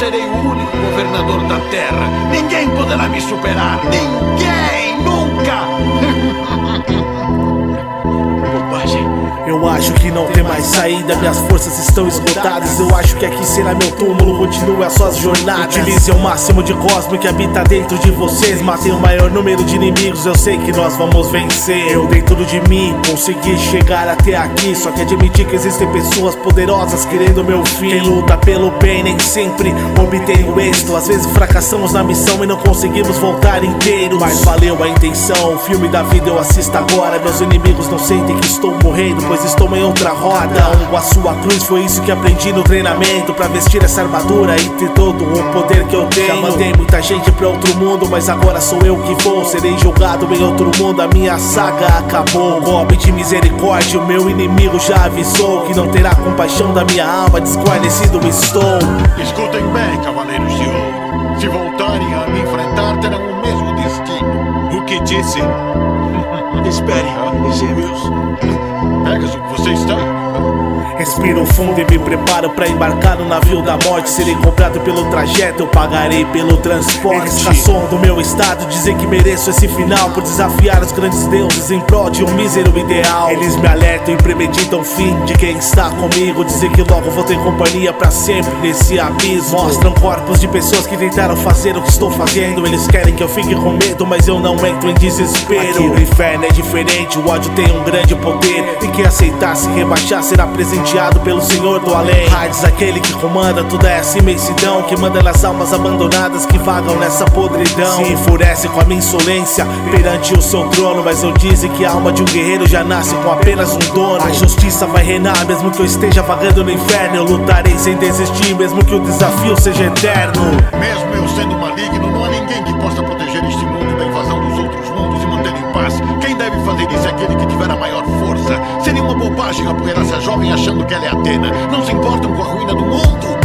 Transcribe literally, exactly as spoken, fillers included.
serei o único governador da Terra. Ninguém poderá me superar. Ninguém! Nunca! Bobagem. Eu acho que não tem mais saída, minhas forças estão esgotadas. Eu acho que aqui será meu túmulo, continue as suas jornadas. Utilize o máximo de cosmo que habita dentro de vocês. Matem o maior número de inimigos, eu sei que nós vamos vencer. Eu dei tudo de mim, consegui chegar até aqui. Só que admitir que existem pessoas poderosas querendo meu fim. Quem luta pelo bem nem sempre obtém o êxito. Às vezes fracassamos na missão e não conseguimos voltar inteiros. Mas valeu a intenção, o filme da vida eu assisto agora. Meus inimigos não sentem que estou morrendo, pois estou em outra roda. Um, a sua cruz, foi isso que aprendi no treinamento. Pra vestir essa armadura e ter todo o poder que eu tenho. Já mandei muita gente pra outro mundo, mas agora sou eu que vou. Serei julgado em outro mundo, a minha saga acabou. Golpe de misericórdia, o meu inimigo já avisou que não terá compaixão da minha alma, desguarnecido estou. Escutem bem, cavaleiros de ouro. Se voltarem a me enfrentar, terão o mesmo destino. O que disse? Espere, gêmeos. Pegas o que você está? Respiro fundo e me preparo pra embarcar no navio da morte. Serei comprado pelo trajeto, eu pagarei pelo transporte. Eles caçam do meu estado, dizem que mereço esse final por desafiar os grandes deuses em prol de um mísero ideal. Eles me alertam e premeditam o fim de quem está comigo. Dizem que logo vou ter companhia pra sempre nesse abismo. Mostram corpos de pessoas que tentaram fazer o que estou fazendo. Eles querem que eu fique com medo, mas eu não entro em desespero. Aqui no inferno é diferente, o ódio tem um grande poder. E quem aceitar se rebaixar será presenteado pelo Senhor do além. Hades, aquele que comanda toda essa imensidão, que manda nas almas abandonadas que vagam nessa podridão. Se enfurece com a minha insolência perante o seu trono, mas eu disse que a alma de um guerreiro já nasce com apenas um dono. A justiça vai reinar mesmo que eu esteja vagando no inferno. Eu lutarei sem desistir mesmo que o desafio seja eterno. Mesmo eu sendo maligno, não há ninguém que possa proteger este mundo da invasão dos outros mundos e manter em paz. Quem deve fazer isso é aquele que tiver a maior força. Seria uma bobagem apoiar essa jovem achando que ela é Atena. Não se importam com a ruína do mundo.